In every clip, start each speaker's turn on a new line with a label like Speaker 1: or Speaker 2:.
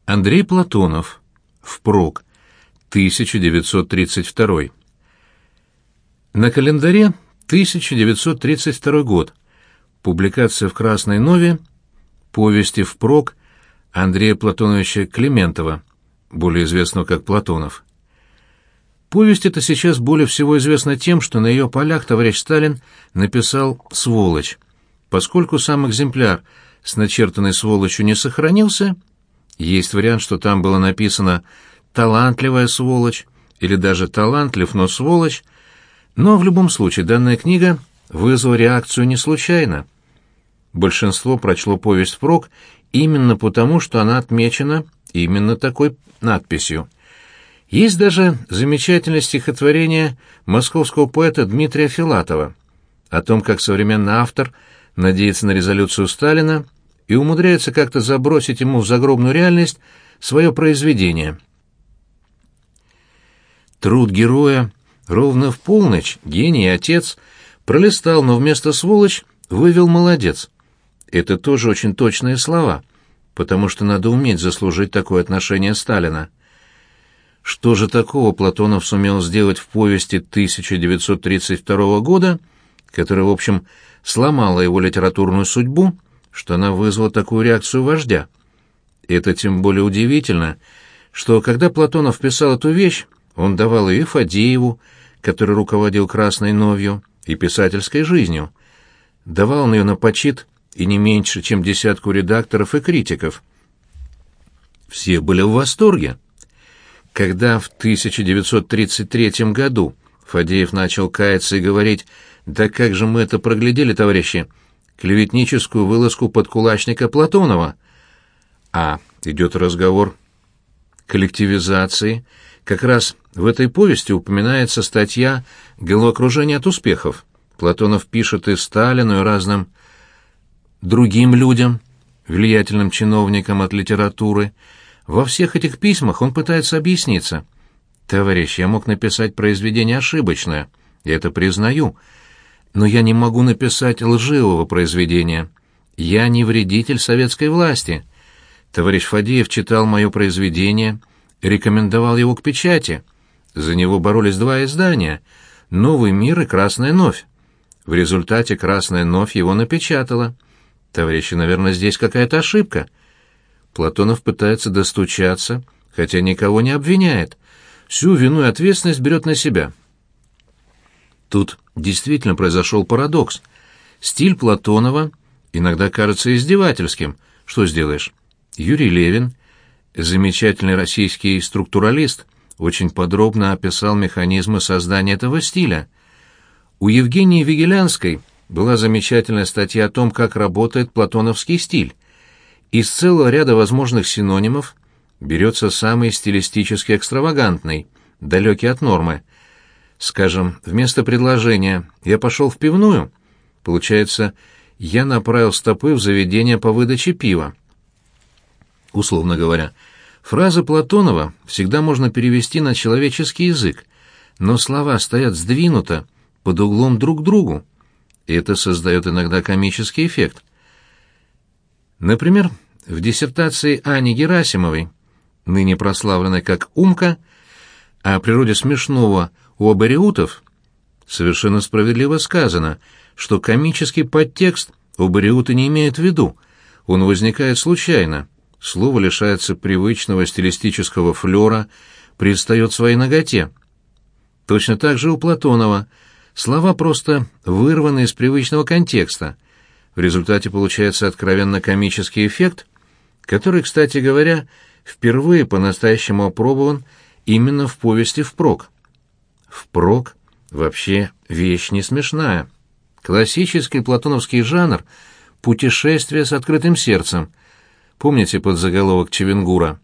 Speaker 1: Андрей Платонов. Впрок. 1932. На календаре 1932 год. Публикация в «Красной Нове» повести «Впрок» Андрея Платоновича Климентова, более известного как Платонов. Повесть эта сейчас более всего известна тем, что на ее полях товарищ Сталин написал «сволочь». Поскольку сам экземпляр с начертанной сволочью не сохранился, есть вариант, что там было написано «талантливая сволочь» или даже «талантлив, но сволочь», но в любом случае данная книга вызвала реакцию не случайно. Большинство прочло повесть впрок именно потому, что она отмечена именно такой надписью. Есть даже замечательное стихотворение московского поэта Дмитрия Филатова о том, как современный автор надеется на резолюцию Сталина и умудряется как-то забросить ему в загробную реальность свое произведение. Труд героя ровно в полночь гений и отец пролистал, но вместо сволочь вывел молодец. Это тоже очень точные слова, потому что надо уметь заслужить такое отношение Сталина. Что же такого Платонов сумел сделать в повести 1932 года, которая, в общем, сломала его литературную судьбу, что она вызвала такую реакцию вождя? Это тем более удивительно, что когда Платонов писал эту вещь, он давал ее и Фадееву, который руководил «Красной Новью», и писательской жизнью. Давал он ее на почит и не меньше, чем десятку редакторов и критиков. Все были в восторге. Когда в 1933 году Фадеев начал каяться и говорить: «Да как же мы это проглядели, товарищи, клеветническую вылазку подкулачника Платонова», а идет разговор коллективизации, как раз в этой повести упоминается статья «Головокружение от успехов». Платонов пишет и Сталину, и разным другим людям, влиятельным чиновникам от литературы. Во всех этих письмах он пытается объясниться. «Товарищ, я мог написать произведение ошибочное, я это признаю, но я не могу написать лживого произведения. Я не вредитель советской власти. Товарищ Фадеев читал мое произведение, рекомендовал его к печати. За него боролись два издания — «Новый мир» и «Красная Новь». В результате «Красная Новь» его напечатала. Товарищи, наверное, здесь какая-то ошибка». Платонов пытается достучаться, хотя никого не обвиняет. Всю вину и ответственность берет на себя. Тут действительно произошел парадокс. Стиль Платонова иногда кажется издевательским. Что сделаешь? Юрий Левин, замечательный российский структуралист, очень подробно описал механизмы создания этого стиля. У Евгении Вигелянской была замечательная статья о том, как работает платоновский стиль. Из целого ряда возможных синонимов берется самый стилистически экстравагантный, далекий от нормы. Скажем, вместо предложения «я пошел в пивную» получается «я направил стопы в заведение по выдаче пива». Условно говоря, фразы Платонова всегда можно перевести на человеческий язык, но слова стоят сдвинуто, под углом друг к другу, и это создает иногда комический эффект. Например, в диссертации Ани Герасимовой, ныне прославленной как «Умка», о природе смешного у абориутов, совершенно справедливо сказано, что комический подтекст абориуты не имеют в виду, он возникает случайно. Слово лишается привычного стилистического флера, предстает в своей наготе. Точно так же у Платонова слова просто вырваны из привычного контекста. В результате получается откровенно комический эффект, который, кстати говоря, впервые по-настоящему опробован именно в повести «Впрок». «Впрок» вообще вещь не смешная. Классический платоновский жанр — путешествие с открытым сердцем. Помните подзаголовок Чевенгура?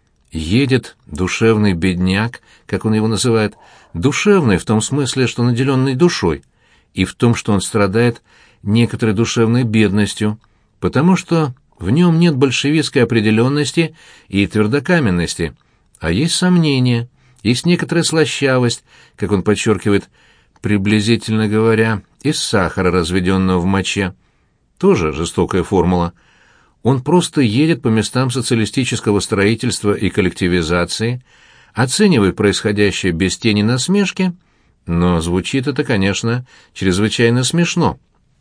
Speaker 1: Едет душевный бедняк, как он его называет, душевный в том смысле, что наделенный душой, и в том, что он страдает некоторой душевной бедностью, потому что в нем нет большевистской определенности и твердокаменности, а есть сомнения, есть некоторая слащавость, как он подчеркивает, приблизительно говоря, из сахара, разведенного в моче. Тоже жестокая формула. Он просто едет по местам социалистического строительства и коллективизации, оценивает происходящее без тени насмешки, но звучит это, конечно, чрезвычайно смешно.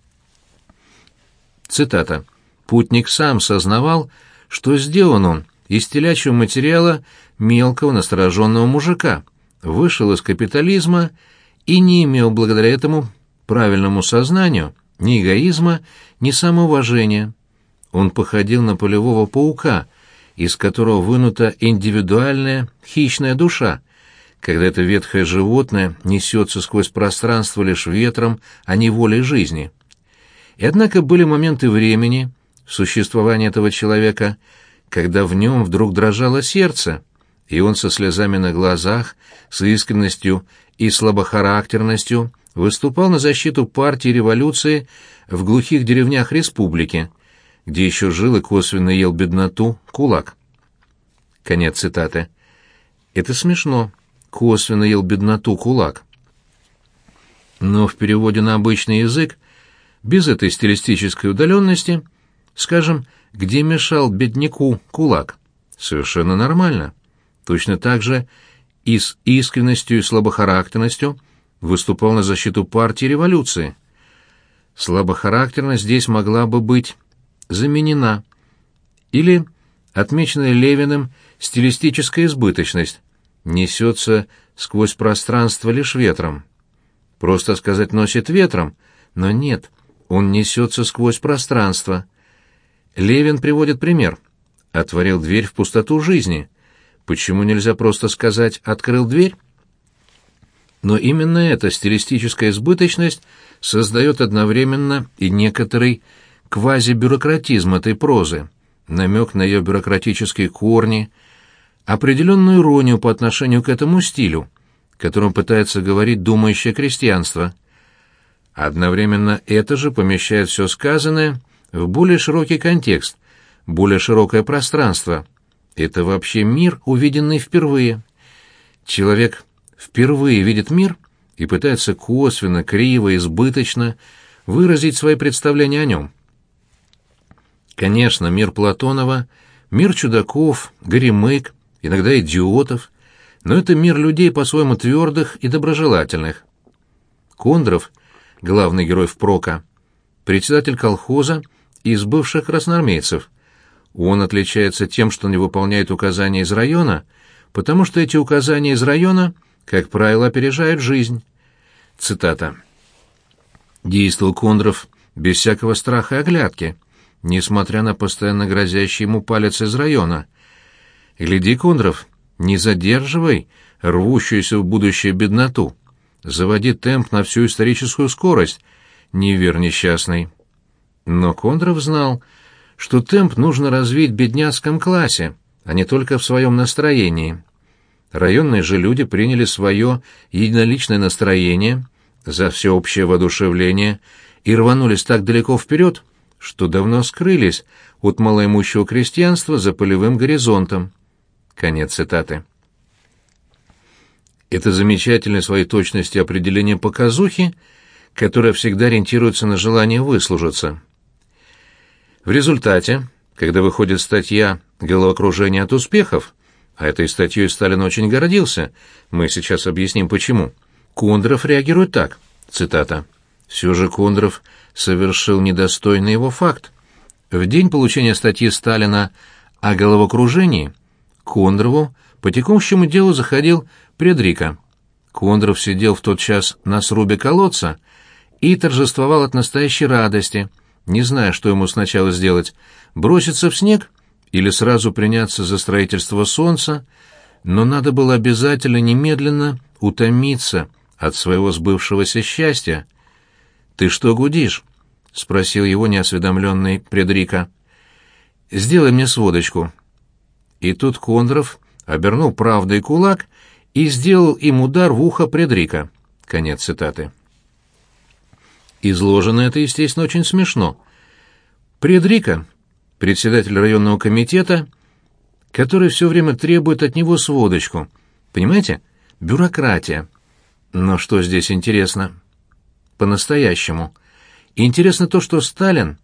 Speaker 1: Цитата. «Путник сам сознавал, что сделан он из телячьего материала мелкого настороженного мужика, вышел из капитализма и не имел благодаря этому правильному сознанию ни эгоизма, ни самоуважения. Он походил на полевого паука, из которого вынута индивидуальная хищная душа, когда это ветхое животное несется сквозь пространство лишь ветром, а не волей жизни. И однако были моменты времени в существовании этого человека, когда в нем вдруг дрожало сердце, и он со слезами на глазах, с искренностью и слабохарактерностью выступал на защиту партии и революции в глухих деревнях республики, где еще жил и косвенно ел бедноту кулак». Конец цитаты. Это смешно. Косвенно ел бедноту кулак. Но в переводе на обычный язык, без этой стилистической удаленности, скажем, где мешал бедняку кулак, совершенно нормально. Точно так же и с искренностью и слабохарактерностью выступал на защиту партии и революции. Слабохарактерность здесь могла бы быть заменена. Или отмеченная Левиным стилистическая избыточность несется сквозь пространство лишь ветром. Просто сказать «носит ветром», но нет, он несется сквозь пространство. Левин приводит пример. Отворил дверь в пустоту жизни. Почему нельзя просто сказать «открыл дверь»? Но именно эта стилистическая избыточность создает одновременно и некоторый квазибюрократизм этой прозы, намек на ее бюрократические корни, определенную иронию по отношению к этому стилю, которым пытается говорить думающее крестьянство. Одновременно это же помещает все сказанное в более широкий контекст, более широкое пространство. Это вообще мир, увиденный впервые. Человек впервые видит мир и пытается косвенно, криво, избыточно выразить свои представления о нем. Конечно, мир Платонова, мир чудаков, горемык, иногда идиотов, но это мир людей по-своему твердых и доброжелательных. Кондров, главный герой впрока, председатель колхоза из бывших красноармейцев. Он отличается тем, что не выполняет указания из района, потому что эти указания из района, как правило, опережают жизнь. Цитата. «Действовал Кондров без всякого страха и оглядки, несмотря на постоянно грозящий ему палец из района. Гляди, Кондров, не задерживай рвущуюся в будущее бедноту. Заводи темп на всю историческую скорость, невер несчастный». Но Кондров знал, что темп нужно развить в бедняцком классе, а не только в своем настроении. Районные же люди приняли свое единоличное настроение за всеобщее воодушевление и рванулись так далеко вперед, что давно скрылись от малоимущего крестьянства за полевым горизонтом. Конец цитаты. Это замечательное в своей точности определение показухи, которое всегда ориентируется на желание выслужиться. В результате, когда выходит статья «Головокружение от успехов», а этой статьей Сталин очень гордился, мы сейчас объясним почему, Кондров реагирует так, цитата, «Все же Кондров совершил недостойный его факт. В день получения статьи Сталина о головокружении Кондрову по текущему делу заходил Предрика. Кондров сидел в тот час на срубе колодца и торжествовал от настоящей радости, не зная, что ему сначала сделать, броситься в снег или сразу приняться за строительство солнца, но надо было обязательно немедленно утомиться от своего сбывшегося счастья. «Ты что гудишь?» — спросил его неосведомленный Предрика. «Сделай мне сводочку». И тут Кондров обернул правдой кулак и сделал им удар в ухо Предрика. Конец цитаты. Изложено это, естественно, очень смешно. Предрика, председатель районного комитета, который все время требует от него сводочку. Понимаете? Бюрократия. Но что здесь интересно? По-настоящему. Интересно то, что Сталин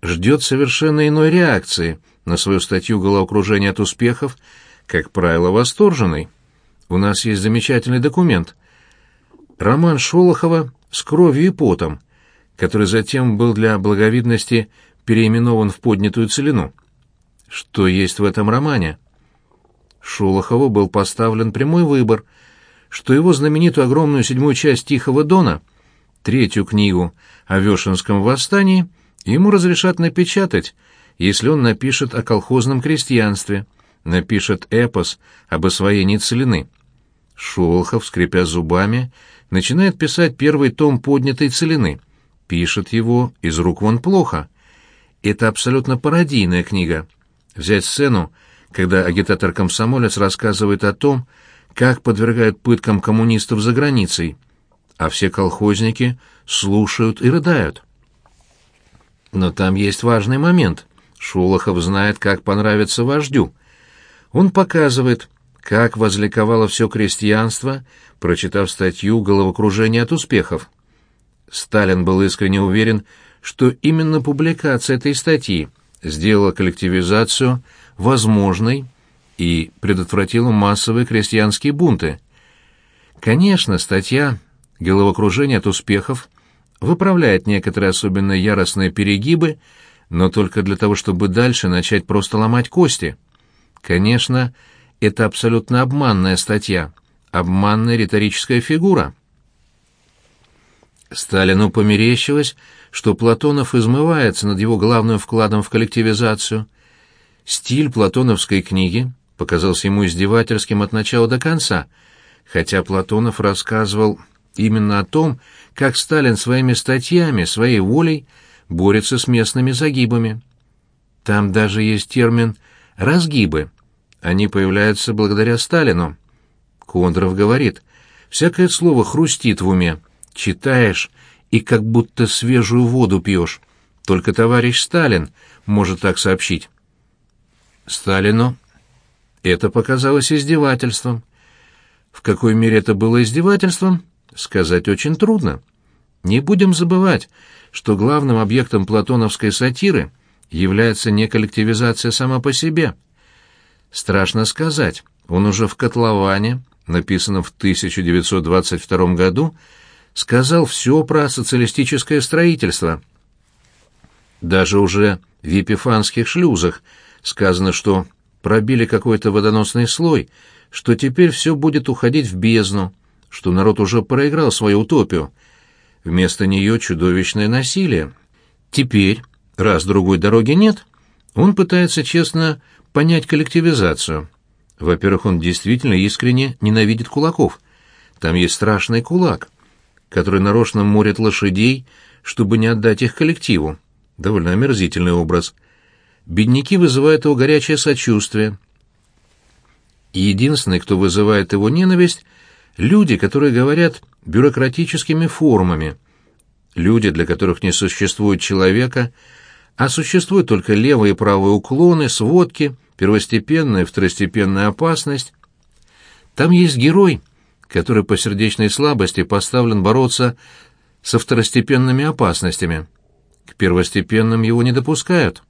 Speaker 1: ждет совершенно иной реакции на свою статью «Головокружение от успехов», как правило, восторженной. У нас есть замечательный документ. Роман Шолохова «С кровью и потом», который затем был для благовидности переименован в «Поднятую целину». Что есть в этом романе? Шолохову был поставлен прямой выбор, что его знаменитую огромную 7-ю часть «Тихого Дона», 3-ю книгу о Вешенском восстании, ему разрешат напечатать, если он напишет о колхозном крестьянстве, напишет эпос об освоении целины. Шолохов, скрипя зубами, начинает писать первый том «Поднятой целины». Пишет его из рук вон плохо. Это абсолютно пародийная книга. Взять сцену, когда агитатор-комсомолец рассказывает о том, как подвергают пыткам коммунистов за границей, а все колхозники слушают и рыдают. Но там есть важный момент. Шолохов знает, как понравится вождю. Он показывает, как возликовало все крестьянство, прочитав статью «Головокружение от успехов». Сталин был искренне уверен, что именно публикация этой статьи сделала коллективизацию возможной и предотвратила массовые крестьянские бунты. Конечно, статья «Головокружение от успехов» выправляет некоторые особенно яростные перегибы, но только для того, чтобы дальше начать просто ломать кости. Конечно, это абсолютно обманная статья, обманная риторическая фигура. Сталину померещилось, что Платонов измывается над его главным вкладом в коллективизацию. Стиль платоновской книги показался ему издевательским от начала до конца, хотя Платонов рассказывал именно о том, как Сталин своими статьями, своей волей борется с местными загибами. Там даже есть термин «разгибы». Они появляются благодаря Сталину. Кондров говорит, «Всякое слово хрустит в уме. Читаешь и как будто свежую воду пьешь. Только товарищ Сталин может так сообщить». Сталину это показалось издевательством. В какой мере это было издевательством, сказать очень трудно. Не будем забывать, что главным объектом платоновской сатиры является не коллективизация сама по себе. Страшно сказать, он уже в «Котловане», написанном в 1922 году, сказал все про социалистическое строительство. Даже уже в «Епифанских шлюзах» сказано, что пробили какой-то водоносный слой, что теперь все будет уходить в бездну, что народ уже проиграл свою утопию. Вместо нее чудовищное насилие. Теперь, раз другой дороги нет, он пытается честно понять коллективизацию. Во-первых, он действительно искренне ненавидит кулаков. Там есть страшный кулак, который нарочно морит лошадей, чтобы не отдать их коллективу. Довольно омерзительный образ. Бедняки вызывают его горячее сочувствие. И единственный, кто вызывает его ненависть, люди, которые говорят бюрократическими формами. Люди, для которых не существует человека, а существуют только левые и правые уклоны, сводки, первостепенная и второстепенная опасность. Там есть герой, который по сердечной слабости поставлен бороться со второстепенными опасностями. К первостепенным его не допускают.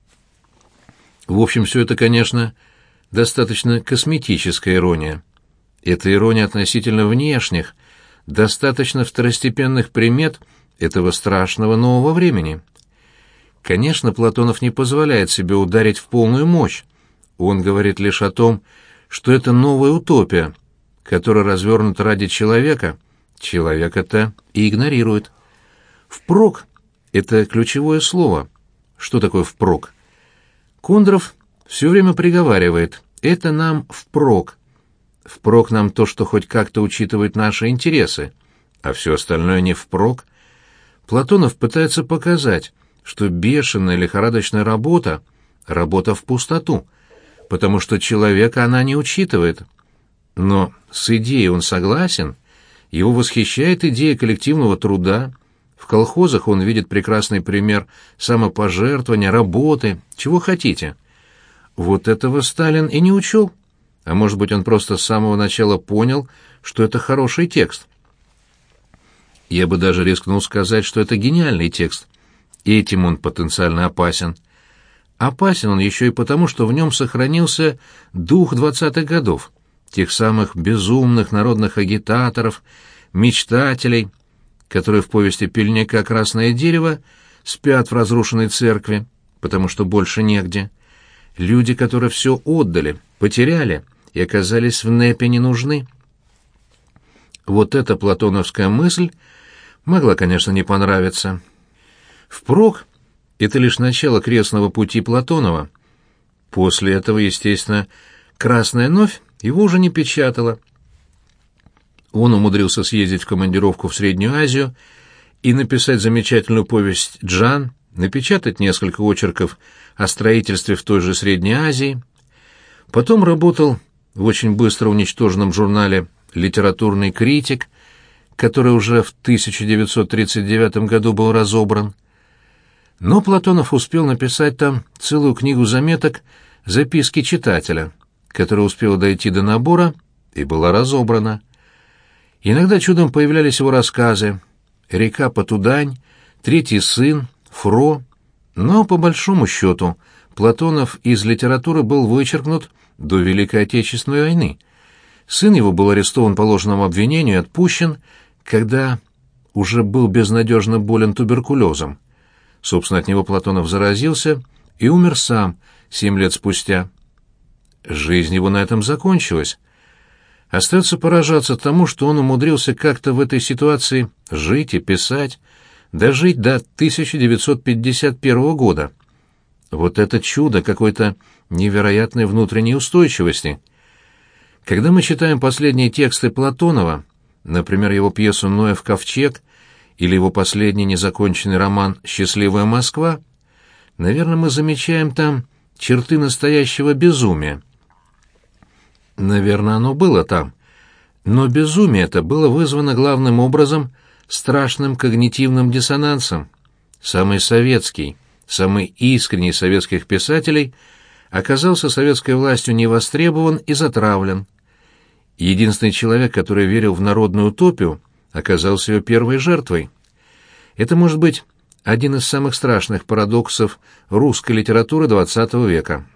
Speaker 1: В общем, все это, конечно, достаточно косметическая ирония. Это ирония относительно внешних, достаточно второстепенных примет этого страшного нового времени. Конечно, Платонов не позволяет себе ударить в полную мощь. Он говорит лишь о том, что это новая утопия, которая развернута ради человека, человека-то и игнорирует. Впрок — это ключевое слово. Что такое впрок? Кондров все время приговаривает: это нам впрок. Впрок нам то, что хоть как-то учитывает наши интересы, а все остальное не впрок. Платонов пытается показать, что бешеная лихорадочная работа — работа в пустоту, потому что человека она не учитывает. Но с идеей он согласен, его восхищает идея коллективного труда. В колхозах он видит прекрасный пример самопожертвования, работы, чего хотите. Вот этого Сталин и не учел. А может быть, он просто с самого начала понял, что это хороший текст. Я бы даже рискнул сказать, что это гениальный текст. Этим он потенциально опасен. Опасен он еще и потому, что в нем сохранился дух 20-х годов, тех самых безумных народных агитаторов, мечтателей, которые в повести Пельняка «Красное дерево» спят в разрушенной церкви, потому что больше негде. Люди, которые все отдали, потеряли и оказались в НЭПе не нужны. Вот эта платоновская мысль могла, конечно, не понравиться. Впрок, это лишь начало крестного пути Платонова. После этого, естественно, «Красная новь» его уже не печатала. Он умудрился съездить в командировку в Среднюю Азию и написать замечательную повесть «Джан», напечатать несколько очерков о строительстве в той же Средней Азии. Потом работал в очень быстро уничтоженном журнале «Литературный критик», который уже в 1939 году был разобран. Но Платонов успел написать там целую книгу заметок «Записки читателя», которая успела дойти до набора и была разобрана. Иногда чудом появлялись его рассказы «Река Потудань», «Третий сын», «Фро», но, по большому счету, Платонов из литературы был вычеркнут до Великой Отечественной войны. Сын его был арестован по ложному обвинению и отпущен, когда уже был безнадежно болен туберкулезом. Собственно, от него Платонов заразился и умер сам 7 лет спустя. Жизнь его на этом закончилась. Остается поражаться тому, что он умудрился как-то в этой ситуации жить и писать, дожить до 1951 года. Вот это чудо какой-то невероятной внутренней устойчивости. Когда мы читаем последние тексты Платонова, например, его пьесу «Ноев ковчег» или его последний незаконченный роман «Счастливая Москва», наверное, мы замечаем там черты настоящего безумия. Наверное, оно было там. Но безумие это было вызвано главным образом страшным когнитивным диссонансом. Самый советский, самый искренний из советских писателей оказался советской властью невостребован и затравлен. Единственный человек, который верил в народную утопию, оказался ее первой жертвой. Это может быть один из самых страшных парадоксов русской литературы XX века.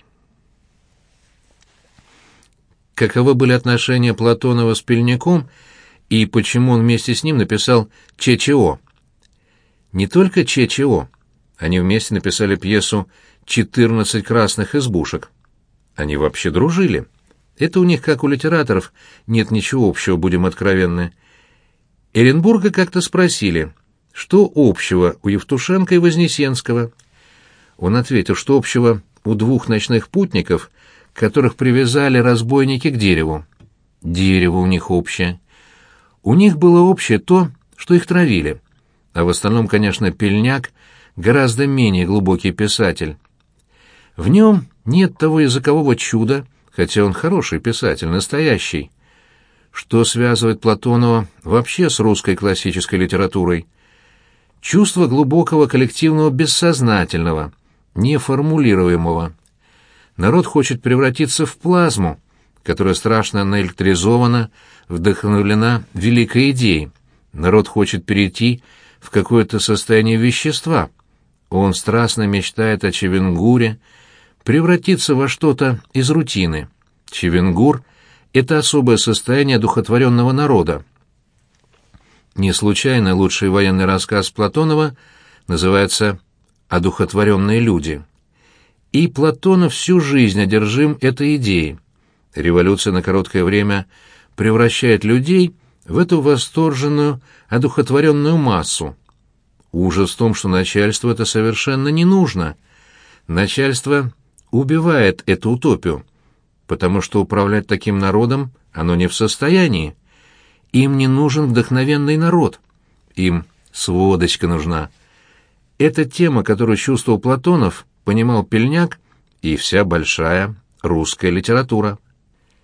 Speaker 1: Каковы были отношения Платонова с Пельняком и почему он вместе с ним написал ЧЧО? Не только ЧЧО. Они вместе написали пьесу «14 красных избушек». Они вообще дружили. Это у них, как у литераторов, нет ничего общего, будем откровенны. Эренбурга как-то спросили, что общего у Евтушенко и Вознесенского. Он ответил, что общего у двух ночных путников, которых привязали разбойники к дереву. Дерево у них общее. У них было общее то, что их травили. А в остальном, конечно, Пельняк гораздо менее глубокий писатель. В нем нет того языкового чуда, хотя он хороший писатель, настоящий. Что связывает Платонова вообще с русской классической литературой? Чувство глубокого коллективного бессознательного, неформулируемого. Народ хочет превратиться в плазму, которая страшно наэлектризована, вдохновлена великой идеей. Народ хочет перейти в какое-то состояние вещества. Он страстно мечтает о Чевенгуре, превратиться во что-то из рутины. Чевенгур — это особое состояние одухотворенного народа. Не случайно лучший военный рассказ Платонова называется «Одухотворенные люди». И Платонов всю жизнь одержим этой идеей. Революция на короткое время превращает людей в эту восторженную, одухотворенную массу. Ужас в том, что начальству это совершенно не нужно. Начальство убивает эту утопию, потому что управлять таким народом оно не в состоянии. Им не нужен вдохновенный народ. Им сводочка нужна. Это тема, которую чувствовал Платонов, понимал Пельняк и вся большая русская литература.